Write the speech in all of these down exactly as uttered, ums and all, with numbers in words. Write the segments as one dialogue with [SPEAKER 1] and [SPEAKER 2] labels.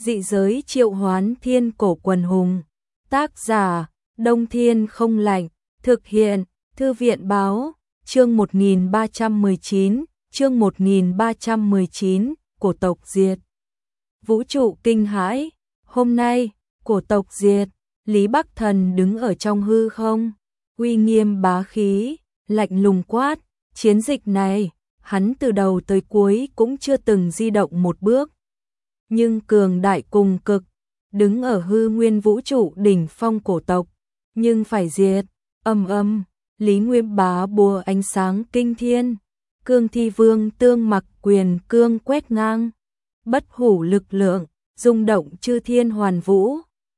[SPEAKER 1] Dị giới triệu hoán thiên cổ quần hùng. Tác giả, Đông Thiên không lạnh. Thực hiện, Thư viện báo. Chương một nghìn ba trăm mười chín, chương một nghìn ba trăm mười chín, cổ tộc diệt. Vũ trụ kinh hãi, hôm nay, cổ tộc diệt, Lý Bắc Thần đứng ở trong hư không, uy nghiêm bá khí, lạnh lùng quát, chiến dịch này, hắn từ đầu tới cuối cũng chưa từng di động một bước. Nhưng cường đại cùng cực, đứng ở hư nguyên vũ trụ đỉnh phong cổ tộc, nhưng phải diệt, âm âm. Lý Nguyên Bá bùa ánh sáng kinh thiên, cương thi vương tương mặc quyền cương quét ngang, bất hủ lực lượng, rung động chư thiên hoàn vũ.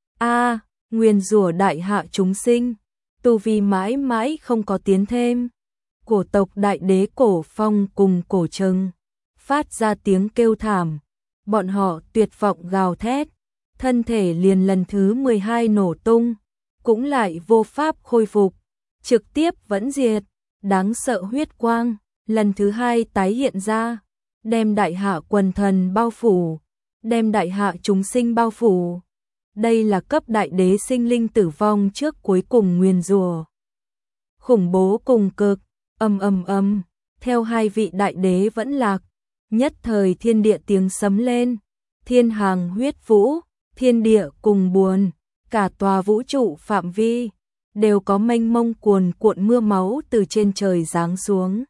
[SPEAKER 1] A, nguyên rủa đại hạ chúng sinh, tu vi mãi mãi không có tiến thêm. Cổ tộc đại đế Cổ Phong cùng Cổ Trừng phát ra tiếng kêu thảm, bọn họ tuyệt vọng gào thét, thân thể liền lần thứ mười hai nổ tung, cũng lại vô pháp khôi phục. Trực tiếp vẫn diệt, đáng sợ huyết quang, lần thứ hai tái hiện ra, đem đại hạ quần thần bao phủ, đem đại hạ chúng sinh bao phủ. Đây là cấp đại đế sinh linh tử vong trước cuối cùng nguyền rủa. Khủng bố cùng cực, âm âm âm, theo hai vị đại đế vẫn lạc, nhất thời thiên địa tiếng sấm lên, thiên hàng huyết vũ, thiên địa cùng buồn, cả tòa vũ trụ phạm vi đều có mênh mông cuồn cuộn mưa máu từ trên trời giáng xuống.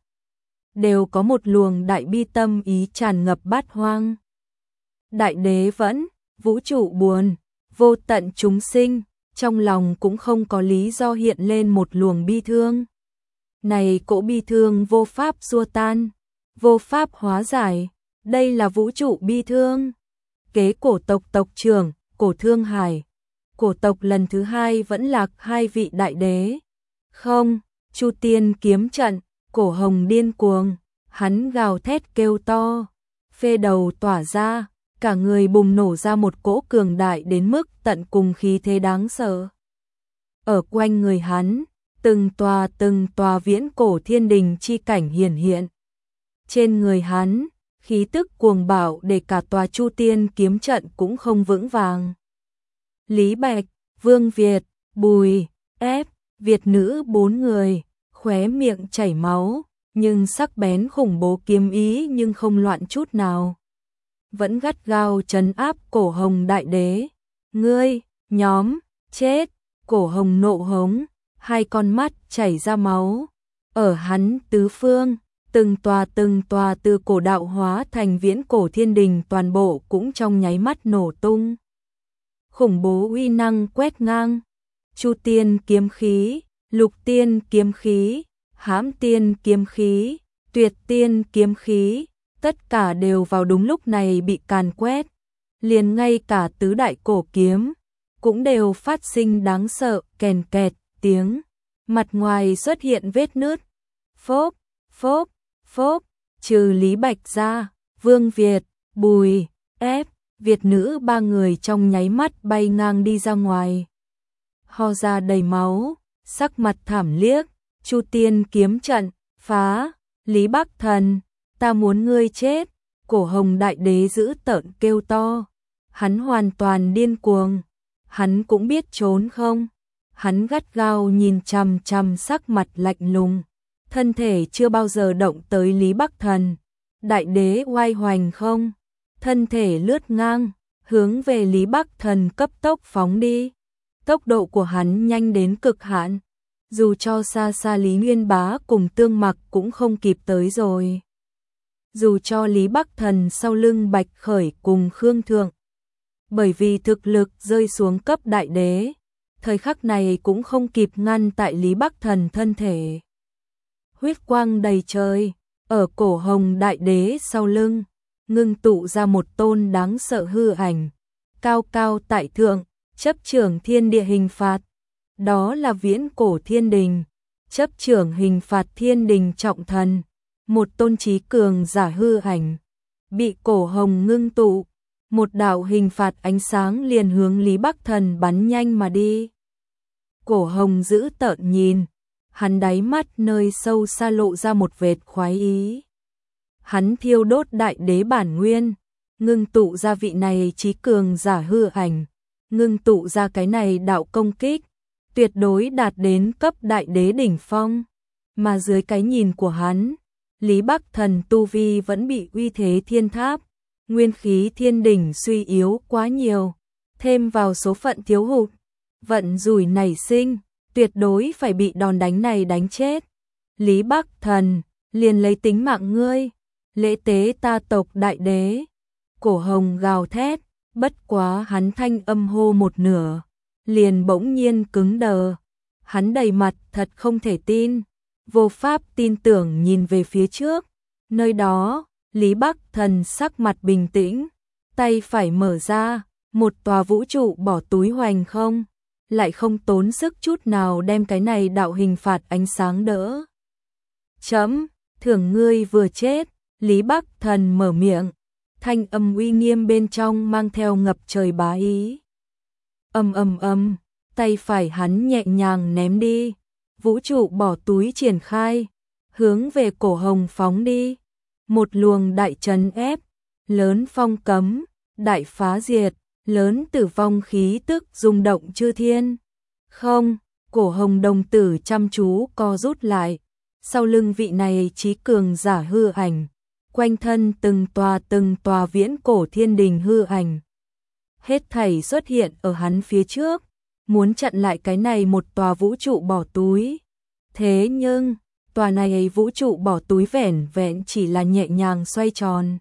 [SPEAKER 1] Đều có một luồng đại bi tâm ý tràn ngập bát hoang. Đại đế vẫn, vũ trụ buồn, vô tận chúng sinh, trong lòng cũng không có lý do hiện lên một luồng bi thương. Này cỗ bi thương vô pháp xua tan, vô pháp hóa giải, đây là vũ trụ bi thương. Kế cổ tộc tộc trưởng, Cổ Thương Hải. Cổ tộc lần thứ hai vẫn lạc hai vị đại đế. Không, Chu Tiên kiếm trận, Cổ Hồng điên cuồng, hắn gào thét kêu to, phê đầu tỏa ra, cả người bùng nổ ra một cỗ cường đại đến mức tận cùng khí thế đáng sợ. Ở quanh người hắn, từng tòa từng tòa viễn cổ thiên đình chi cảnh hiển hiện. Trên người hắn, khí tức cuồng bạo để cả tòa Chu Tiên kiếm trận cũng không vững vàng. Lý Bạch, Vương Việt, Bùi, Ép, Việt nữ bốn người, khóe miệng chảy máu, nhưng sắc bén khủng bố kiếm ý nhưng không loạn chút nào. Vẫn gắt gao trấn áp Cổ Hồng đại đế. Ngươi, nhóm, chết, Cổ Hồng nộ hống, hai con mắt chảy ra máu. Ở hắn tứ phương, từng tòa từng tòa từ cổ đạo hóa thành viễn cổ thiên đình toàn bộ cũng trong nháy mắt nổ tung. Khủng bố uy năng quét ngang, Chu Tiên kiếm khí, Lục Tiên kiếm khí, Hãm Tiên kiếm khí, Tuyệt Tiên kiếm khí, tất cả đều vào đúng lúc này bị càn quét, liền ngay cả tứ đại cổ kiếm cũng đều phát sinh đáng sợ kèn kẹt tiếng, mặt ngoài xuất hiện vết nứt. Phốp, phốp, phốp, trừ Lý Bạch ra, Vương Việt, Bùi, Ép, Việt nữ ba người trong nháy mắt bay ngang đi ra ngoài. Ho ra đầy máu, sắc mặt thảm liếc, Chu Tiên kiếm trận, phá, Lý Bắc Thần, ta muốn ngươi chết. Cổ Hồng đại đế dữ tợn kêu to, hắn hoàn toàn điên cuồng, hắn cũng biết trốn không, hắn gắt gao nhìn chằm chằm sắc mặt lạnh lùng, thân thể chưa bao giờ động tới Lý Bắc Thần. Đại đế oai hoành không, thân thể lướt ngang, hướng về Lý Bắc Thần cấp tốc phóng đi. Tốc độ của hắn nhanh đến cực hạn, dù cho xa xa Lý Nguyên Bá cùng Tương Mặc cũng không kịp tới rồi. Dù cho Lý Bắc Thần sau lưng Bạch Khởi cùng Khương Thượng, bởi vì thực lực rơi xuống cấp đại đế, thời khắc này cũng không kịp ngăn tại Lý Bắc Thần thân thể. Huyết quang đầy trời, ở Cổ Hồng đại đế sau lưng, ngưng tụ ra một tôn đáng sợ hư ảnh, cao cao tại thượng, chấp trưởng thiên địa hình phạt. Đó là viễn cổ thiên đình, chấp trưởng hình phạt thiên đình trọng thần, một tôn trí cường giả hư ảnh, bị Cổ Hồng ngưng tụ, một đạo hình phạt ánh sáng liền hướng Lý Bắc Thần bắn nhanh mà đi. Cổ Hồng giữ tợn nhìn, hắn đáy mắt nơi sâu xa lộ ra một vệt khoái ý. Hắn thiêu đốt đại đế bản nguyên, ngưng tụ ra vị này trí cường giả hư ảnh, ngưng tụ ra cái này đạo công kích, tuyệt đối đạt đến cấp đại đế đỉnh phong. Mà dưới cái nhìn của hắn, Lý Bắc Thần tu vi vẫn bị uy thế thiên tháp, nguyên khí thiên đỉnh suy yếu quá nhiều, thêm vào số phận thiếu hụt, vận rủi nảy sinh, tuyệt đối phải bị đòn đánh này đánh chết. Lý Bắc Thần, liền lấy tính mạng ngươi, lễ tế ta tộc đại đế. Cổ Hồng gào thét, bất quá hắn thanh âm hô một nửa, liền bỗng nhiên cứng đờ. Hắn đầy mặt thật không thể tin, vô pháp tin tưởng nhìn về phía trước. Nơi đó, Lý Bắc Thần sắc mặt bình tĩnh, tay phải mở ra, một tòa vũ trụ bỏ túi hoành không, lại không tốn sức chút nào đem cái này đạo hình phạt ánh sáng đỡ. Chấm, thưởng ngươi vừa chết, Lý Bắc Thần mở miệng, thanh âm uy nghiêm bên trong mang theo ngập trời bá ý. Ầm ầm ầm, tay phải hắn nhẹ nhàng ném đi, vũ trụ bỏ túi triển khai, hướng về Cổ Hồng phóng đi. Một luồng đại trấn ép, lớn phong cấm, đại phá diệt, lớn tử vong khí tức rung động chư thiên. Không, Cổ Hồng đồng tử chăm chú co rút lại, sau lưng vị này trí cường giả hư ảnh, quanh thân từng tòa từng tòa viễn cổ thiên đình hư ảnh. Hết thảy xuất hiện ở hắn phía trước, muốn chặn lại cái này một tòa vũ trụ bỏ túi. Thế nhưng, tòa này vũ trụ bỏ túi vẻn vẹn chỉ là nhẹ nhàng xoay tròn.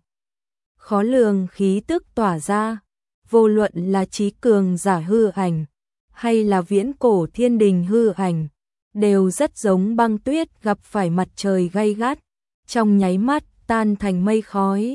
[SPEAKER 1] Khó lường khí tức tỏa ra, vô luận là trí cường giả hư ảnh, hay là viễn cổ thiên đình hư ảnh, đều rất giống băng tuyết gặp phải mặt trời gay gắt, trong nháy mắt tan thành mây khói.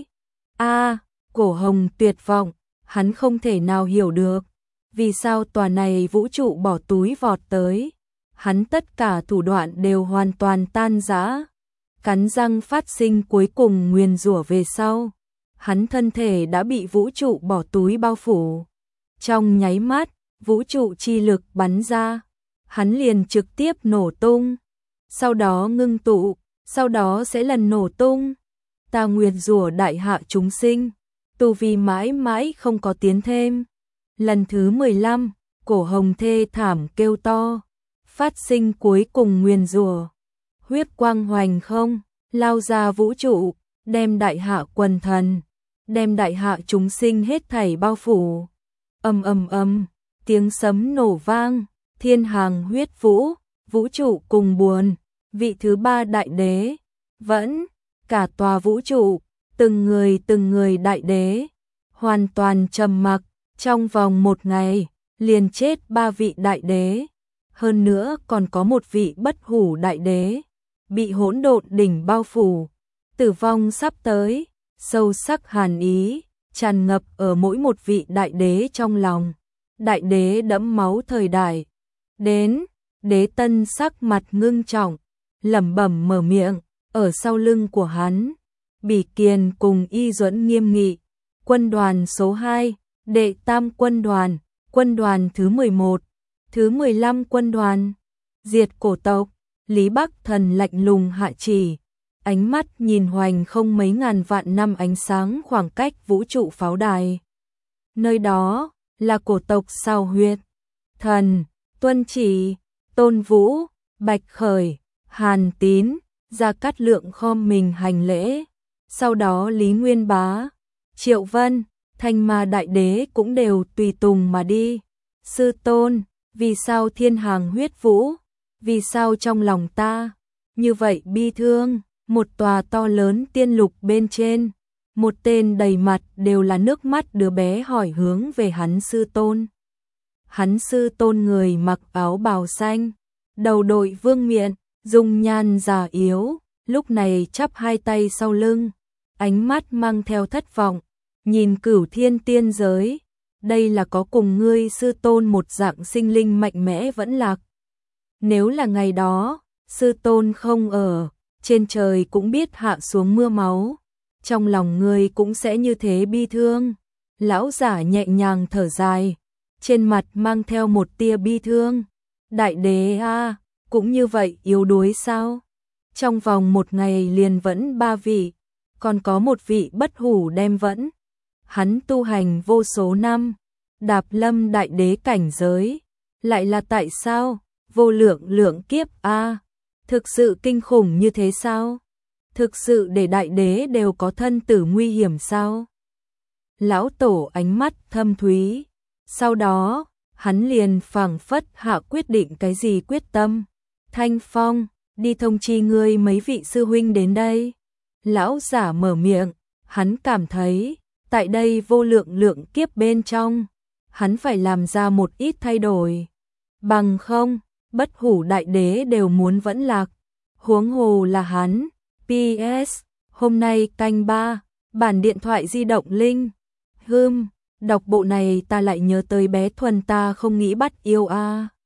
[SPEAKER 1] A, Cổ Hồng tuyệt vọng, hắn không thể nào hiểu được, vì sao tòa này vũ trụ bỏ túi vọt tới. Hắn tất cả thủ đoạn đều hoàn toàn tan rã, cắn răng phát sinh cuối cùng nguyền rủa về sau. Hắn thân thể đã bị vũ trụ bỏ túi bao phủ. Trong nháy mắt, vũ trụ chi lực bắn ra, hắn liền trực tiếp nổ tung, sau đó ngưng tụ, sau đó sẽ lần nổ tung. Ta nguyền rủa đại hạ chúng sinh, tu vi mãi mãi không có tiến thêm. Lần thứ mười lăm, Cổ Hồng thê thảm kêu to, phát sinh cuối cùng nguyền rủa. Huyết quang hoành không, lao ra vũ trụ, đem đại hạ quần thần, đem đại hạ chúng sinh hết thảy bao phủ. Ầm ầm ầm, tiếng sấm nổ vang, thiên hàng huyết vũ, vũ trụ cùng buồn, vị thứ ba đại đế, vẫn cả tòa vũ trụ, từng người từng người đại đế, hoàn toàn trầm mặc, trong vòng một ngày, liền chết ba vị đại đế. Hơn nữa còn có một vị bất hủ đại đế, bị hỗn độn đỉnh bao phủ, tử vong sắp tới, sâu sắc hàn ý, tràn ngập ở mỗi một vị đại đế trong lòng. Đại đế đẫm máu thời đại, đến, Đế Tân sắc mặt ngưng trọng, lẩm bẩm mở miệng, ở sau lưng của hắn, Bỉ Kiền cùng Y Duẫn nghiêm nghị, quân đoàn số hai, đệ tam quân đoàn, quân đoàn thứ mười một, thứ mười lăm quân đoàn, diệt cổ tộc. Lý Bắc Thần lạnh lùng hạ chỉ, ánh mắt nhìn hoành không mấy ngàn vạn năm ánh sáng khoảng cách vũ trụ pháo đài. Nơi đó là cổ tộc Sao Huyệt. Thần, tuân chỉ, Tôn Vũ, Bạch Khởi, Hàn Tín, Gia Cát Lượng khom mình hành lễ. Sau đó Lý Nguyên Bá, Triệu Vân, Thanh Ma Đại Đế cũng đều tùy tùng mà đi. Sư tôn, vì sao thiên hàng huyết vũ? Vì sao trong lòng ta như vậy bi thương? Một tòa to lớn tiên lục bên trên, một tên đầy mặt đều là nước mắt đứa bé hỏi hướng về hắn sư tôn. Hắn sư tôn người mặc áo bào xanh, đầu đội vương miện, dung nhan già yếu, lúc này chắp hai tay sau lưng, ánh mắt mang theo thất vọng, nhìn Cửu Thiên tiên giới. Đây là có cùng ngươi sư tôn một dạng sinh linh mạnh mẽ vẫn lạc. Nếu là ngày đó, sư tôn không ở, trên trời cũng biết hạ xuống mưa máu, trong lòng ngươi cũng sẽ như thế bi thương. Lão giả nhẹ nhàng thở dài, trên mặt mang theo một tia bi thương. Đại đế a, cũng như vậy yếu đuối sao? Trong vòng một ngày liền vẫn ba vị, còn có một vị bất hủ đem vẫn. hắn tu hành vô số năm, đạp lâm đại đế cảnh giới, lại là tại sao? Vô lượng lượng kiếp a, thực sự kinh khủng như thế sao? Thực sự để đại đế đều có thân tử nguy hiểm sao? Lão tổ ánh mắt thâm thúy, sau đó, hắn liền phảng phất hạ quyết định cái gì quyết tâm. Thanh Phong, đi thông chi ngươi mấy vị sư huynh đến đây. Lão giả mở miệng, hắn cảm thấy, tại đây vô lượng lượng kiếp bên trong, hắn phải làm ra một ít thay đổi. Bằng không, bất hủ đại đế đều muốn vẫn lạc. Huống hồ là hắn. pê ét, hôm nay canh ba, bản điện thoại di động linh. Hưm, đọc bộ này ta lại nhớ tới bé Thuần ta không nghĩ bắt yêu a.